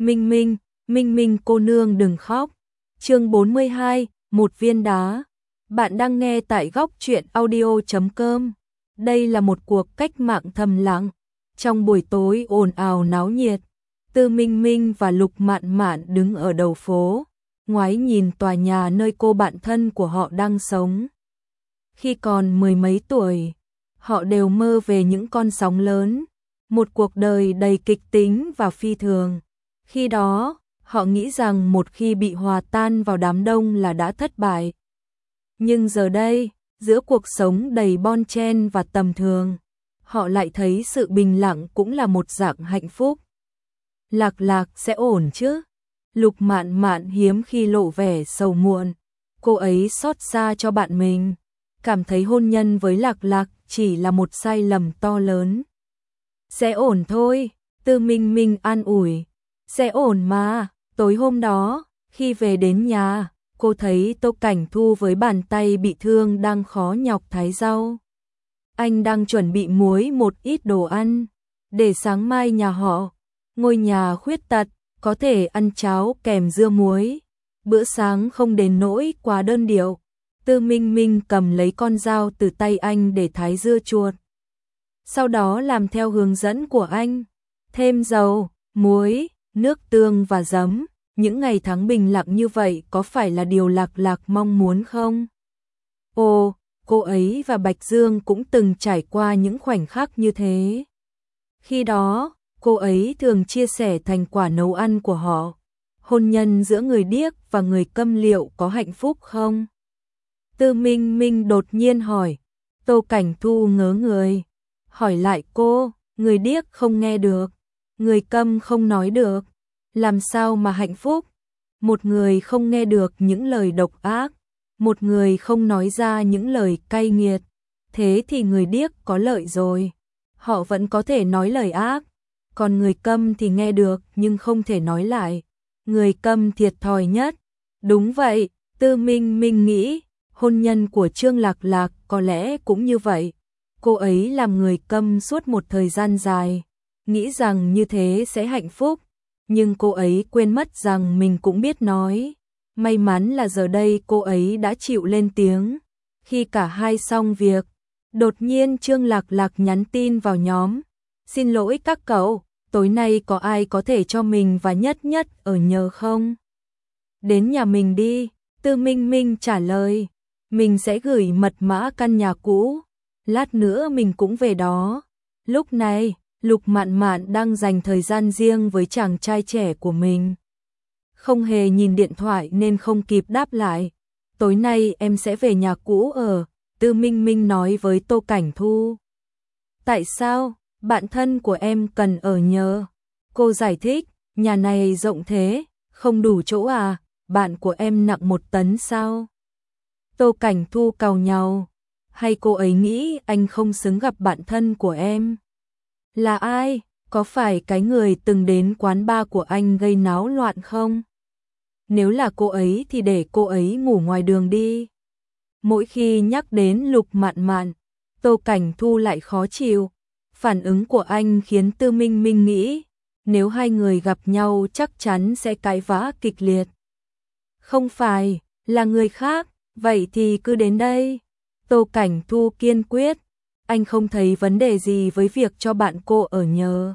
Minh Minh, Minh Minh cô nương đừng khóc. Chương 42, một viên đá. Bạn đang nghe tại góc truyện audio.com. Đây là một cuộc cách mạng thầm lặng. Trong buổi tối ồn ào náo nhiệt, Tư Minh Minh và Lục Mạn Mạn đứng ở đầu phố, ngoái nhìn tòa nhà nơi cô bạn thân của họ đang sống. Khi còn mười mấy tuổi, họ đều mơ về những con sóng lớn, một cuộc đời đầy kịch tính và phi thường. Khi đó, họ nghĩ rằng một khi bị hòa tan vào đám đông là đã thất bại. Nhưng giờ đây, giữa cuộc sống đầy bon chen và tầm thường, họ lại thấy sự bình lặng cũng là một dạng hạnh phúc. Lạc Lạc sẽ ổn chứ? Lục Mạn Mạn hiếm khi lộ vẻ sầu muộn. Cô ấy xót xa cho bạn mình, cảm thấy hôn nhân với Lạc Lạc chỉ là một sai lầm to lớn. Sẽ ổn thôi, Tư Minh Minh an ủi. Sẽ ổn mà. Tối hôm đó, khi về đến nhà, cô thấy Tô Cảnh Thu với bàn tay bị thương đang khó nhọc thái rau. Anh đang chuẩn bị muối một ít đồ ăn, để sáng mai nhà họ, ngôi nhà khuyết tật, có thể ăn cháo kèm dưa muối. Bữa sáng không đến nỗi quá đơn điệu. Tư Minh Minh cầm lấy con dao từ tay anh để thái dưa chuột. Sau đó làm theo hướng dẫn của anh, thêm dầu, muối, nước tương và giấm. Những ngày tháng bình lặng như vậy có phải là điều Lạc Lạc mong muốn không? Ồ, cô ấy và Bạch Dương cũng từng trải qua những khoảnh khắc như thế. Khi đó, cô ấy thường chia sẻ thành quả nấu ăn của họ. Hôn nhân giữa người điếc và người câm liệu có hạnh phúc không? Tư Minh Minh đột nhiên hỏi. Tô Cảnh Thu ngớ người, hỏi lại cô, người điếc không nghe được, người câm không nói được, làm sao mà hạnh phúc? Một người không nghe được những lời độc ác, một người không nói ra những lời cay nghiệt, thế thì người điếc có lợi rồi. Họ vẫn có thể nói lời ác, còn người câm thì nghe được nhưng không thể nói lại. Người câm thiệt thòi nhất. Đúng vậy, Tư Minh Minh nghĩ, hôn nhân của Trương Lạc Lạc có lẽ cũng như vậy. Cô ấy làm người câm suốt một thời gian dài, nghĩ rằng như thế sẽ hạnh phúc, nhưng cô ấy quên mất rằng mình cũng biết nói. May mắn là giờ đây cô ấy đã chịu lên tiếng. Khi cả hai xong việc, đột nhiên Trương Lạc Lạc nhắn tin vào nhóm. Xin lỗi các cậu, tối nay có ai có thể cho mình và Nhất Nhất ở nhờ không? Đến nhà mình đi, Tư Minh Minh trả lời. Mình sẽ gửi mật mã căn nhà cũ, lát nữa mình cũng về đó. Lúc này, Lục Mạn Mạn đang dành thời gian riêng với chàng trai trẻ của mình. Không hề nhìn điện thoại nên không kịp đáp lại. Tối nay em sẽ về nhà cũ ở, Tư Minh Minh nói với Tô Cảnh Thu. Tại sao? Bạn thân của em cần ở nhờ. Cô giải thích, nhà này rộng thế, không đủ chỗ à, bạn của em nặng 1 tấn sao? Tô Cảnh Thu càu nhàu, hay cô ấy nghĩ anh không xứng gặp bạn thân của em? Là ai? Có phải cái người từng đến quán bar của anh gây náo loạn không? Nếu là cô ấy thì để cô ấy ngủ ngoài đường đi. Mỗi khi nhắc đến Lục Mạn Mạn, Tô Cảnh Thu lại khó chịu. Phản ứng của anh khiến Tư Minh Minh nghĩ, nếu hai người gặp nhau chắc chắn sẽ cãi vã kịch liệt. Không phải, là người khác, vậy thì cứ đến đây. Tô Cảnh Thu kiên quyết, anh không thấy vấn đề gì với việc cho bạn cô ở nhờ.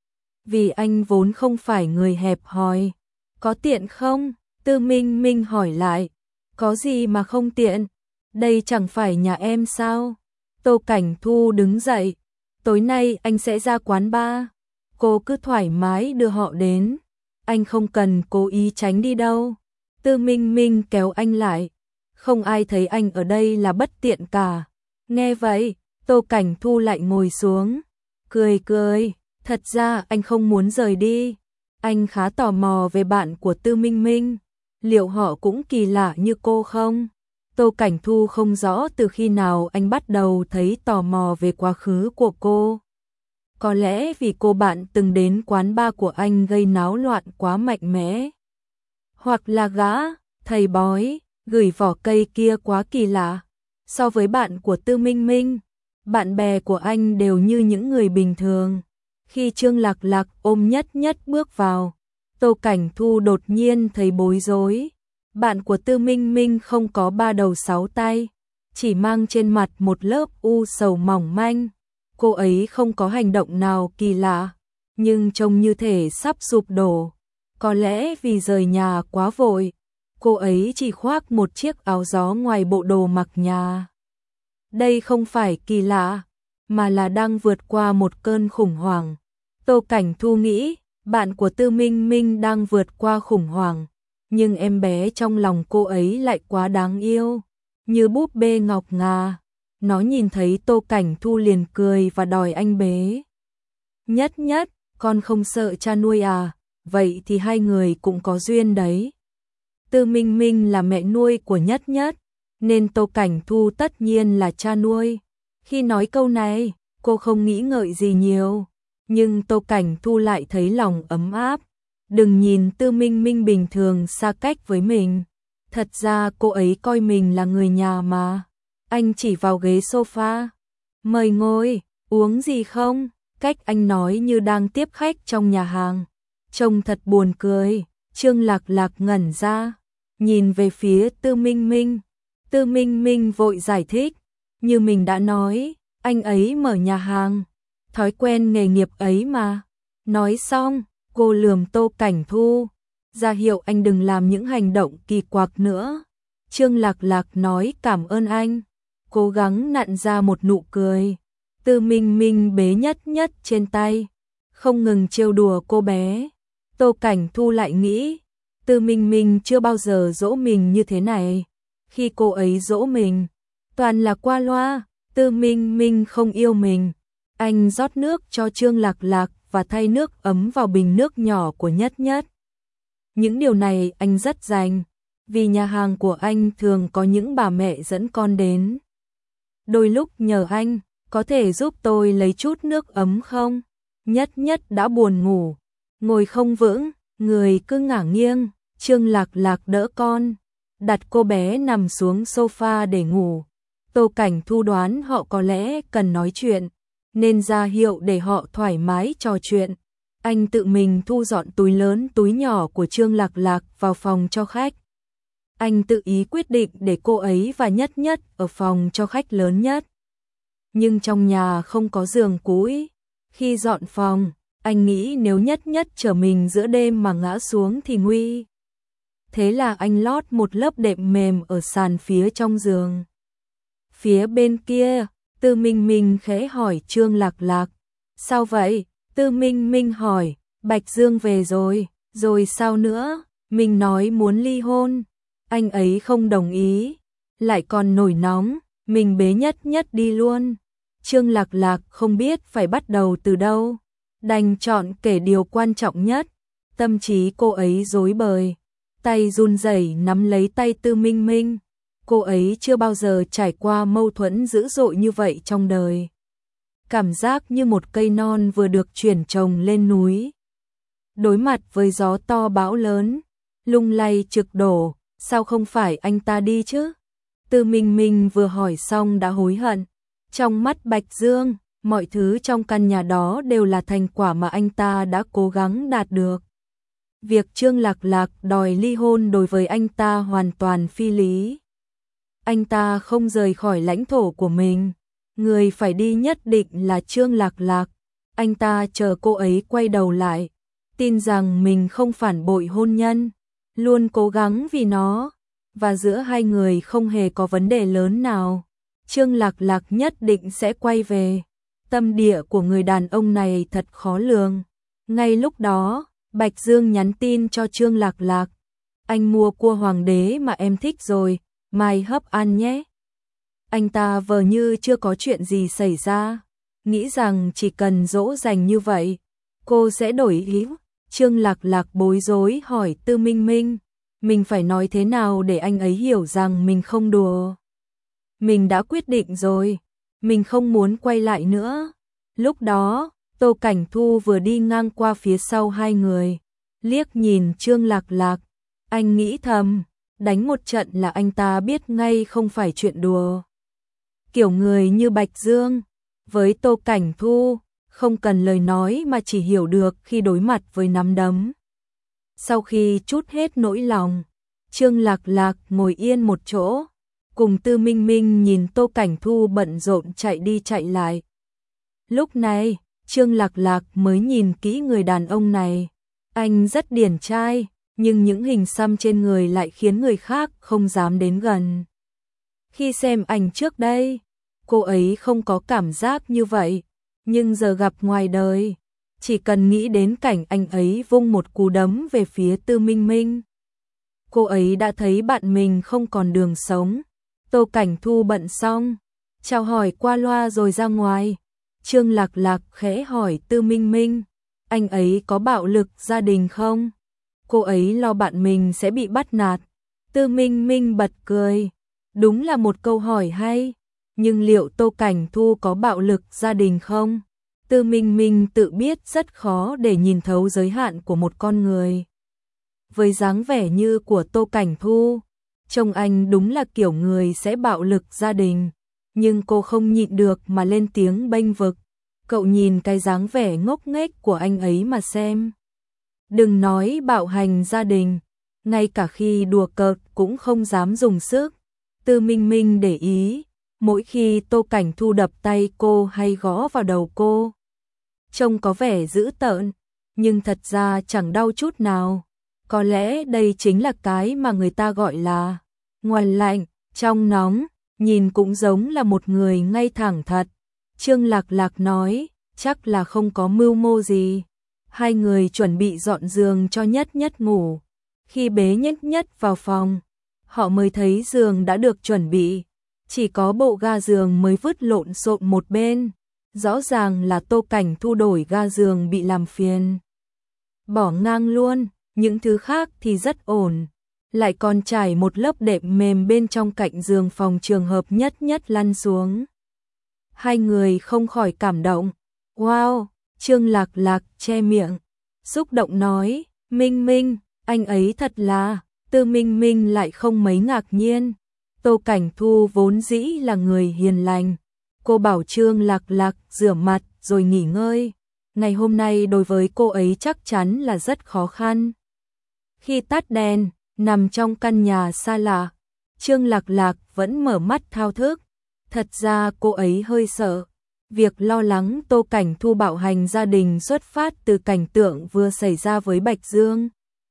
Vì anh vốn không phải người hẹp hòi. Có tiện không? Tư Minh Minh hỏi lại. Có gì mà không tiện? Đây chẳng phải nhà em sao? Tô Cảnh Thu đứng dậy. Tối nay anh sẽ ra quán bar. Cô cứ thoải mái đưa họ đến. Anh không cần cố ý tránh đi đâu. Tư Minh Minh kéo anh lại. Không ai thấy anh ở đây là bất tiện cả. Nghe vậy, Tô Cảnh Thu lại ngồi xuống. Cười cười, thật ra anh không muốn rời đi. Anh khá tò mò về bạn của Tư Minh Minh. Liệu họ cũng kỳ lạ như cô không? Tô Cảnh Thu không rõ từ khi nào anh bắt đầu thấy tò mò về quá khứ của cô. Có lẽ vì cô bạn từng đến quán bar của anh gây náo loạn quá mạnh mẽ. Hoặc là gã, thầy bói, gửi vỏ cây kia quá kỳ lạ. So với bạn của Tư Minh Minh, bạn bè của anh đều như những người bình thường. Khi Trương Lạc Lạc ôm Nhất Nhất bước vào, Tô Cảnh Thu đột nhiên thấy bối rối. Bạn của Tư Minh Minh không có 3 đầu 6 tay, chỉ mang trên mặt một lớp u sầu mỏng manh. Cô ấy không có hành động nào kỳ lạ, nhưng trông như thể sắp sụp đổ. Có lẽ vì rời nhà quá vội, cô ấy chỉ khoác một chiếc áo gió ngoài bộ đồ mặc nhà. Đây không phải kỳ lạ, mà là đang vượt qua một cơn khủng hoảng. Tô Cảnh Thu nghĩ, bạn của Tư Minh Minh đang vượt qua khủng hoảng, nhưng em bé trong lòng cô ấy lại quá đáng yêu, như búp bê ngọc ngà. Nó nhìn thấy Tô Cảnh Thu liền cười và đòi anh bế. Nhất Nhất, con không sợ cha nuôi à? Vậy thì hai người cũng có duyên đấy. Tư Minh Minh là mẹ nuôi của Nhất Nhất, nên Tô Cảnh Thu tất nhiên là cha nuôi. Khi nói câu này, cô không nghĩ ngợi gì nhiều, nhưng Tô Cảnh Thu lại thấy lòng ấm áp. Đừng nhìn Tư Minh Minh bình thường xa cách với mình, thật ra cô ấy coi mình là người nhà mà. Anh chỉ vào ghế sofa. Mời ngồi, uống gì không? Cách anh nói như đang tiếp khách trong nhà hàng. Trông thật buồn cười. Trương Lạc Lạc ngẩn ra, nhìn về phía Tư Minh Minh. Tư Minh Minh vội giải thích. Như mình đã nói, anh ấy mở nhà hàng. Thói quen nghề nghiệp ấy mà. Nói xong, cô lườm Tô Cảnh Thu, ra hiệu anh đừng làm những hành động kỳ quặc nữa. Trương Lạc Lạc nói cảm ơn anh, cố gắng nặn ra một nụ cười. Tư Minh Minh bế Nhất Nhất trên tay, không ngừng trêu đùa cô bé. Tô Cảnh Thu lại nghĩ, Tư Minh Minh chưa bao giờ dỗ mình như thế này. Khi cô ấy dỗ mình, toàn là qua loa. Tư Minh Minh không yêu mình. Anh rót nước cho Trương Lạc Lạc và thay nước ấm vào bình nước nhỏ của Nhất Nhất. Những điều này anh rất dành, vì nhà hàng của anh thường có những bà mẹ dẫn con đến. Đôi lúc nhờ anh, có thể giúp tôi lấy chút nước ấm không? Nhất Nhất đã buồn ngủ, ngồi không vững, người cứ ngả nghiêng. Trương Lạc Lạc đỡ con, đặt cô bé nằm xuống sofa để ngủ. Tô Cảnh Thu đoán họ có lẽ cần nói chuyện, nên ra hiệu để họ thoải mái trò chuyện. Anh tự mình thu dọn túi lớn túi nhỏ của Trương Lạc Lạc vào phòng cho khách. Anh tự ý quyết định để cô ấy và Nhất Nhất ở phòng cho khách lớn nhất. Nhưng trong nhà không có giường cũi. Khi dọn phòng, anh nghĩ nếu Nhất Nhất chở mình giữa đêm mà ngã xuống thì nguy. Thế là anh lót một lớp đệm mềm ở sàn phía trong giường. Phía bên kia, Tư Minh Minh khẽ hỏi Trương Lạc Lạc. Sao vậy? Tư Minh Minh hỏi. Bạch Dương về rồi. Rồi sao nữa? Mình nói muốn ly hôn. Anh ấy không đồng ý. Lại còn nổi nóng. Mình bế Nhất Nhất đi luôn. Trương Lạc Lạc không biết phải bắt đầu từ đâu. Đành chọn kể điều quan trọng nhất. Tâm trí cô ấy rối bời. Tay run rẩy nắm lấy tay Tư Minh Minh. Cô ấy chưa bao giờ trải qua mâu thuẫn dữ dội như vậy trong đời. Cảm giác như một cây non vừa được chuyển trồng lên núi. Đối mặt với gió to bão lớn, lung lay trực đổ, sao không phải anh ta đi chứ? Tư Minh Minh vừa hỏi xong đã hối hận. Trong mắt Bạch Dương, mọi thứ trong căn nhà đó đều là thành quả mà anh ta đã cố gắng đạt được. Việc Trương Lạc Lạc đòi ly hôn đối với anh ta hoàn toàn phi lý. Anh ta không rời khỏi lãnh thổ của mình. Người phải đi nhất định là Trương Lạc Lạc. Anh ta chờ cô ấy quay đầu lại, tin rằng mình không phản bội hôn nhân, luôn cố gắng vì nó, và giữa hai người không hề có vấn đề lớn nào. Trương Lạc Lạc nhất định sẽ quay về. Tâm địa của người đàn ông này thật khó lường. Ngay lúc đó, Bạch Dương nhắn tin cho Trương Lạc Lạc. Anh mua cua hoàng đế mà em thích rồi, mai hấp ăn nhé. Anh ta vờ như chưa có chuyện gì xảy ra, nghĩ rằng chỉ cần dỗ dành như vậy, cô sẽ đổi ý. Trương Lạc Lạc bối rối hỏi Tư Minh Minh, mình phải nói thế nào để anh ấy hiểu rằng mình không đùa. Mình đã quyết định rồi, mình không muốn quay lại nữa. Lúc đó, Tô Cảnh Thu vừa đi ngang qua phía sau hai người, liếc nhìn Trương Lạc Lạc. Anh nghĩ thầm, đánh một trận là anh ta biết ngay không phải chuyện đùa. Kiểu người như Bạch Dương, với Tô Cảnh Thu, không cần lời nói mà chỉ hiểu được khi đối mặt với nắm đấm. Sau khi trút hết nỗi lòng, Trương Lạc Lạc ngồi yên một chỗ, cùng Tư Minh Minh nhìn Tô Cảnh Thu bận rộn chạy đi chạy lại. Lúc này, Trương Lạc Lạc mới nhìn kỹ người đàn ông này. Anh rất điển trai, nhưng những hình xăm trên người lại khiến người khác không dám đến gần. Khi xem ảnh trước đây, cô ấy không có cảm giác như vậy, nhưng giờ gặp ngoài đời, chỉ cần nghĩ đến cảnh anh ấy vung một cú đấm về phía Tư Minh Minh, cô ấy đã thấy bạn mình không còn đường sống. Tô Cảnh Thu bận xong, chào hỏi qua loa rồi ra ngoài. Trương Lạc Lạc khẽ hỏi Tư Minh Minh, anh ấy có bạo lực gia đình không? Cô ấy lo bạn mình sẽ bị bắt nạt. Tư Minh Minh bật cười, đúng là một câu hỏi hay, nhưng liệu Tô Cảnh Thu có bạo lực gia đình không? Tư Minh Minh tự biết rất khó để nhìn thấu giới hạn của một con người. Với dáng vẻ như của Tô Cảnh Thu, trông anh đúng là kiểu người sẽ bạo lực gia đình, nhưng cô không nhịn được mà lên tiếng bênh vực. Cậu nhìn cái dáng vẻ ngốc nghếch của anh ấy mà xem. Đừng nói bạo hành gia đình, ngay cả khi đùa cợt cũng không dám dùng sức. Tư Minh Minh để ý, mỗi khi Tô Cảnh Thu đập tay cô hay gõ vào đầu cô, trông có vẻ dữ tợn, nhưng thật ra chẳng đau chút nào. Có lẽ đây chính là cái mà người ta gọi là ngoài lạnh, trong nóng, nhìn cũng giống là một người ngay thẳng thật. Trương Lạc Lạc nói, chắc là không có mưu mô gì. Hai người chuẩn bị dọn giường cho Nhất Nhất ngủ. Khi bế Nhất Nhất vào phòng, họ mới thấy giường đã được chuẩn bị. Chỉ có bộ ga giường mới vứt lộn xộn một bên. Rõ ràng là Tô Cảnh Thu đổi ga giường bị làm phiền. Bỏ ngang luôn, những thứ khác thì rất ổn. Lại còn trải một lớp đệm mềm bên trong cạnh giường phòng trường hợp Nhất Nhất lăn xuống. Hai người không khỏi cảm động. Wow, Trương Lạc Lạc che miệng, xúc động nói, Minh Minh, anh ấy thật là. Tư Minh Minh lại không mấy ngạc nhiên. Tô Cảnh Thu vốn dĩ là người hiền lành. Cô bảo Trương Lạc Lạc rửa mặt rồi nghỉ ngơi. Ngày hôm nay đối với cô ấy chắc chắn là rất khó khăn. Khi tắt đèn, nằm trong căn nhà xa lạ, Trương Lạc Lạc vẫn mở mắt thao thức. Thật ra cô ấy hơi sợ. Việc lo lắng Tô Cảnh Thu bạo hành gia đình xuất phát từ cảnh tượng vừa xảy ra với Bạch Dương.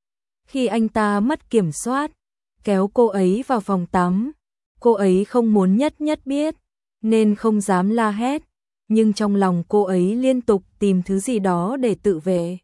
Khi anh ta mất kiểm soát, kéo cô ấy vào phòng tắm, cô ấy không muốn Nhất Nhất biết, nên không dám la hét, nhưng trong lòng cô ấy liên tục tìm thứ gì đó để tự vệ.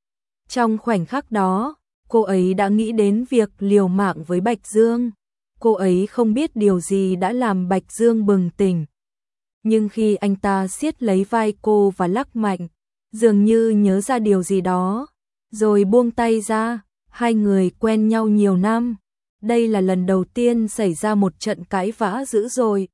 Trong khoảnh khắc đó, cô ấy đã nghĩ đến việc liều mạng với Bạch Dương. Cô ấy không biết điều gì đã làm Bạch Dương bừng tỉnh. Nhưng khi anh ta siết lấy vai cô và lắc mạnh, dường như nhớ ra điều gì đó, rồi buông tay ra. Hai người quen nhau nhiều năm. Đây là lần đầu tiên xảy ra một trận cãi vã dữ dội,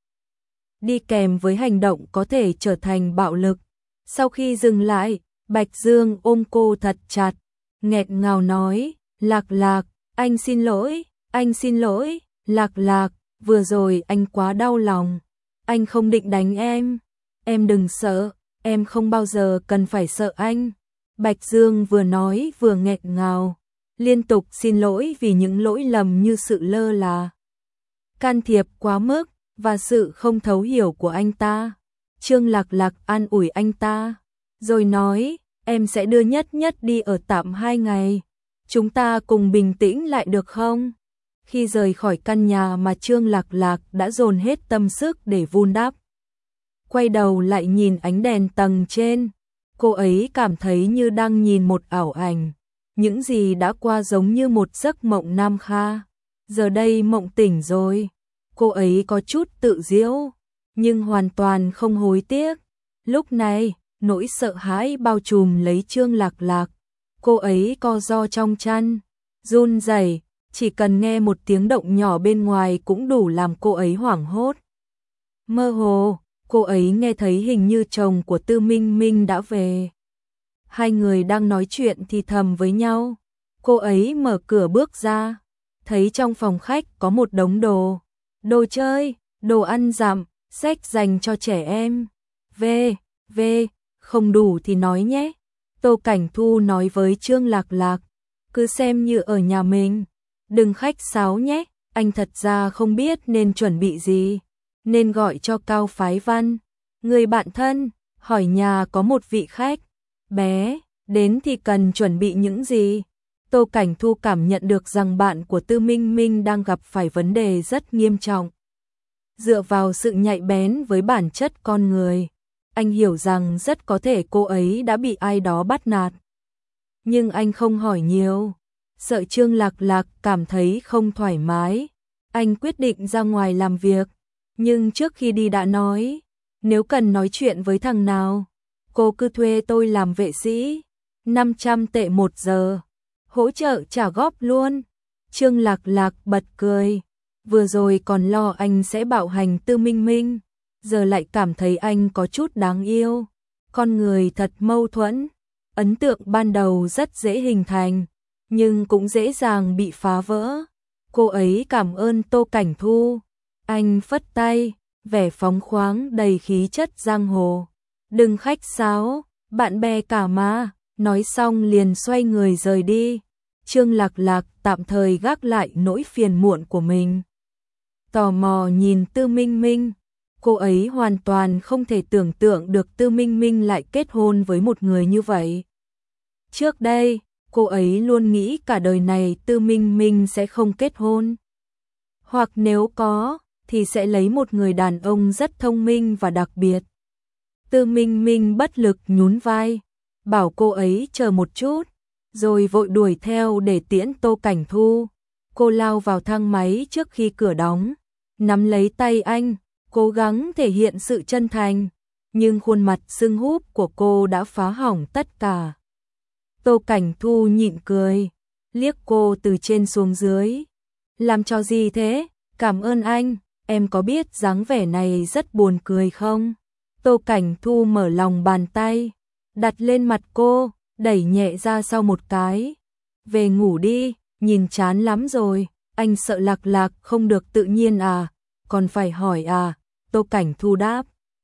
đi kèm với hành động có thể trở thành bạo lực. Sau khi dừng lại, Bạch Dương ôm cô thật chặt, nghẹn ngào nói, Lạc Lạc, anh xin lỗi, anh xin lỗi, Lạc Lạc, vừa rồi anh quá đau lòng, anh không định đánh em đừng sợ, em không bao giờ cần phải sợ anh. Bạch Dương vừa nói vừa nghẹn ngào, liên tục xin lỗi vì những lỗi lầm như sự lơ là, can thiệp quá mức và sự không thấu hiểu của anh ta. Trương Lạc Lạc an ủi anh ta, rồi nói, em sẽ đưa Nhất Nhất đi ở tạm 2 ngày, chúng ta cùng bình tĩnh lại được không? Khi rời khỏi căn nhà mà Trương Lạc Lạc đã dồn hết tâm sức để vun đắp, quay đầu lại nhìn ánh đèn tầng trên, cô ấy cảm thấy như đang nhìn một ảo ảnh. Những gì đã qua giống như một giấc mộng Nam Kha. Giờ đây mộng tỉnh rồi. Cô ấy có chút tự giễu, nhưng hoàn toàn không hối tiếc. Lúc này, nỗi sợ hãi bao trùm lấy Trương Lạc Lạc. Cô ấy co ro trong chăn, run rẩy, chỉ cần nghe một tiếng động nhỏ bên ngoài cũng đủ làm cô ấy hoảng hốt. Mơ hồ, cô ấy nghe thấy hình như chồng của Tư Minh Minh đã về. Hai người đang nói chuyện thì thầm với nhau. Cô ấy mở cửa bước ra, thấy trong phòng khách có một đống đồ chơi, đồ ăn dặm, sách dành cho trẻ em. Về, không đủ thì nói nhé. Tô Cảnh Thu nói với Trương Lạc Lạc. cứ xem như ở nhà mình. Đừng khách sáo nhé, anh thật ra không biết nên chuẩn bị gì. Nên gọi cho Cao Phái Văn, người bạn thân, hỏi nhà có một vị khách bé, đến thì cần chuẩn bị những gì. Tô Cảnh Thu cảm nhận được rằng bạn của Tư Minh Minh đang gặp phải vấn đề rất nghiêm trọng. Dựa vào sự nhạy bén với bản chất con người, anh hiểu rằng rất có thể cô ấy đã bị ai đó bắt nạt. Nhưng anh không hỏi nhiều, sợ Trương Lạc Lạc cảm thấy không thoải mái. Anh quyết định ra ngoài làm việc, nhưng trước khi đi đã nói, nếu cần nói chuyện với thằng nào, cô cứ thuê tôi làm vệ sĩ, 500 tệ 1 giờ, hỗ trợ trả góp luôn. Trương Lạc Lạc bật cười, vừa rồi còn lo anh sẽ bạo hành Tư Minh Minh, giờ lại cảm thấy anh có chút đáng yêu. Con người thật mâu thuẫn, ấn tượng ban đầu rất dễ hình thành, nhưng cũng dễ dàng bị phá vỡ. Cô ấy cảm ơn Tô Cảnh Thu. Anh phất tay, vẻ phóng khoáng đầy khí chất giang hồ. Đừng khách sáo, bạn bè cả mà. Nói xong liền xoay người rời đi. Trương Lạc Lạc tạm thời gác lại nỗi phiền muộn của mình. Tò mò nhìn Tư Minh Minh. Cô ấy hoàn toàn không thể tưởng tượng được Tư Minh Minh lại kết hôn với một người như vậy. Trước đây, cô ấy luôn nghĩ cả đời này Tư Minh Minh sẽ không kết hôn. Hoặc nếu có, thì sẽ lấy một người đàn ông rất thông minh và đặc biệt. Tư Minh Minh bất lực nhún vai, bảo cô ấy chờ một chút, rồi vội đuổi theo để tiễn Tô Cảnh Thu. Cô lao vào thang máy trước khi cửa đóng, nắm lấy tay anh, cố gắng thể hiện sự chân thành, nhưng khuôn mặt sưng húp của cô đã phá hỏng tất cả. Tô Cảnh Thu nhịn cười, liếc cô từ trên xuống dưới. Làm trò gì thế? Cảm ơn anh, em có biết dáng vẻ này rất buồn cười không? Tô Cảnh Thu mở lòng bàn tay, đặt lên mặt cô, đẩy nhẹ ra sau một cái. Về ngủ đi, nhìn chán lắm rồi, anh sợ Lạc Lạc không được tự nhiên à, còn phải hỏi à? Tô Cảnh Thu đáp.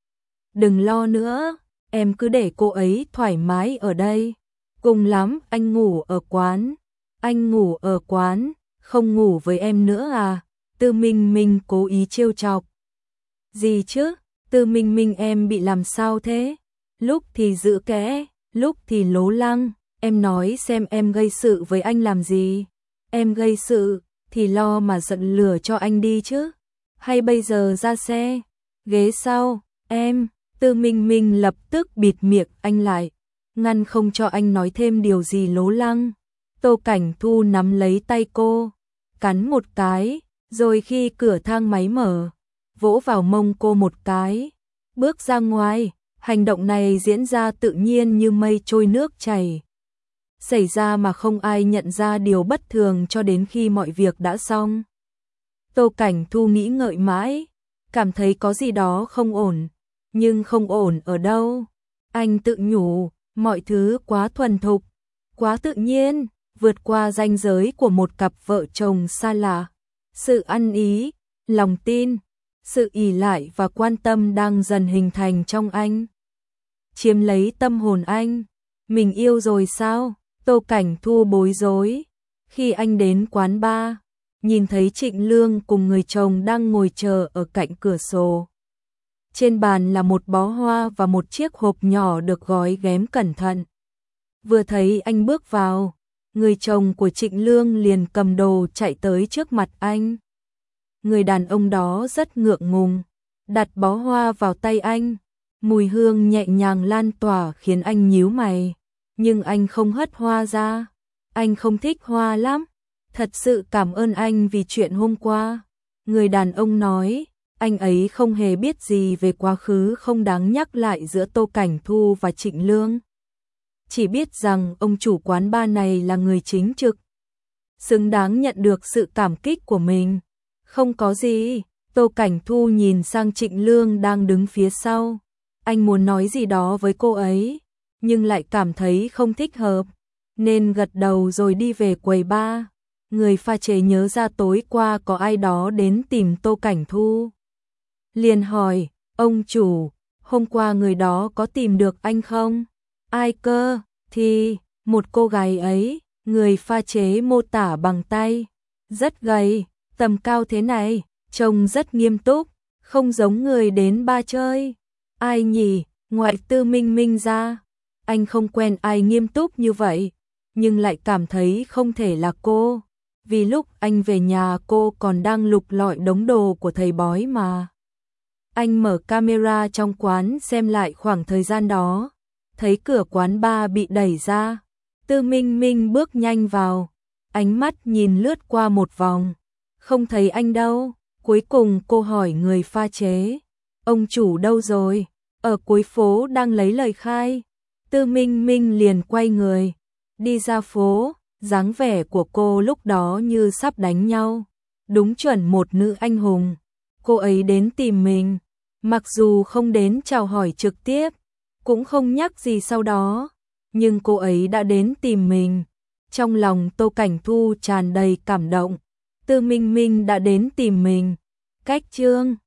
Đừng lo nữa, em cứ để cô ấy thoải mái ở đây. Cùng lắm anh ngủ ở quán. Anh ngủ ở quán, không ngủ với em nữa à? Tư Minh Minh cố ý trêu chọc. Gì chứ? Tư Minh Minh em bị làm sao thế? Lúc thì giữ kẽ, lúc thì lố lăng. Em nói xem em gây sự với anh làm gì? Em gây sự thì lo mà giận lửa cho anh đi chứ. Hay bây giờ ra xe, ghế sau, em. Tư Minh Minh lập tức bịt miệng anh lại, ngăn không cho anh nói thêm điều gì lố lăng. Tô Cảnh Thu nắm lấy tay cô, cắn một cái, rồi khi cửa thang máy mở, vỗ vào mông cô một cái, bước ra ngoài. Hành động này diễn ra tự nhiên như mây trôi nước chảy, xảy ra mà không ai nhận ra điều bất thường cho đến khi mọi việc đã xong. Tô Cảnh Thu nghĩ ngợi mãi, cảm thấy có gì đó không ổn, nhưng không ổn ở đâu. Anh tự nhủ, mọi thứ quá thuần thục, quá tự nhiên, vượt qua ranh giới của một cặp vợ chồng xa lạ. Sự ăn ý, lòng tin, sự ỷ lại và quan tâm đang dần hình thành trong anh, chiếm lấy tâm hồn anh. Mình yêu rồi sao? Tô Cảnh Thu bối rối. Khi anh đến quán bar, nhìn thấy Trịnh Lương cùng người chồng đang ngồi chờ ở cạnh cửa sổ. Trên bàn là một bó hoa và một chiếc hộp nhỏ được gói ghém cẩn thận. Vừa thấy anh bước vào, người chồng của Trịnh Lương liền cầm đồ chạy tới trước mặt anh. Người đàn ông đó rất ngượng ngùng, đặt bó hoa vào tay anh. Mùi hương nhẹ nhàng lan tỏa khiến anh nhíu mày, nhưng anh không hất hoa ra. Anh không thích hoa lắm. Thật sự cảm ơn anh vì chuyện hôm qua. Người đàn ông nói, anh ấy không hề biết gì về quá khứ không đáng nhắc lại giữa Tô Cảnh Thu và Trịnh Lương. Chỉ biết rằng ông chủ quán bar này là người chính trực, xứng đáng nhận được sự cảm kích của mình. Không có gì. Tô Cảnh Thu nhìn sang Trịnh Lương đang đứng phía sau. Anh muốn nói gì đó với cô ấy, nhưng lại cảm thấy không thích hợp, nên gật đầu rồi đi về quầy bar. Người pha chế nhớ ra tối qua có ai đó đến tìm Tô Cảnh Thu, liền hỏi, ông chủ, hôm qua người đó có tìm được anh không? Ai cơ? Thì, một cô gái ấy. Người pha chế mô tả bằng tay. Rất gầy, tầm cao thế này, trông rất nghiêm túc, không giống người đến ba chơi. Ai nhỉ, ngoại Tư Minh Minh ra. Anh không quen ai nghiêm túc như vậy, nhưng lại cảm thấy không thể là cô. Vì lúc anh về nhà cô còn đang lục lọi đống đồ của thầy bói mà. Anh mở camera trong quán xem lại khoảng thời gian đó, thấy cửa quán bar bị đẩy ra. Tư Minh Minh bước nhanh vào, ánh mắt nhìn lướt qua một vòng, không thấy anh đâu. Cuối cùng cô hỏi người pha chế, ông chủ đâu rồi? Ở cuối phố đang lấy lời khai. Tư Minh Minh liền quay người, đi ra phố, dáng vẻ của cô lúc đó như sắp đánh nhau. Đúng chuẩn một nữ anh hùng. Cô ấy đến tìm mình, mặc dù không đến chào hỏi trực tiếp, cũng không nhắc gì sau đó, nhưng cô ấy đã đến tìm mình. Trong lòng Tô Cảnh Thu tràn đầy cảm động. Tư Minh Minh đã đến tìm mình. Cách chương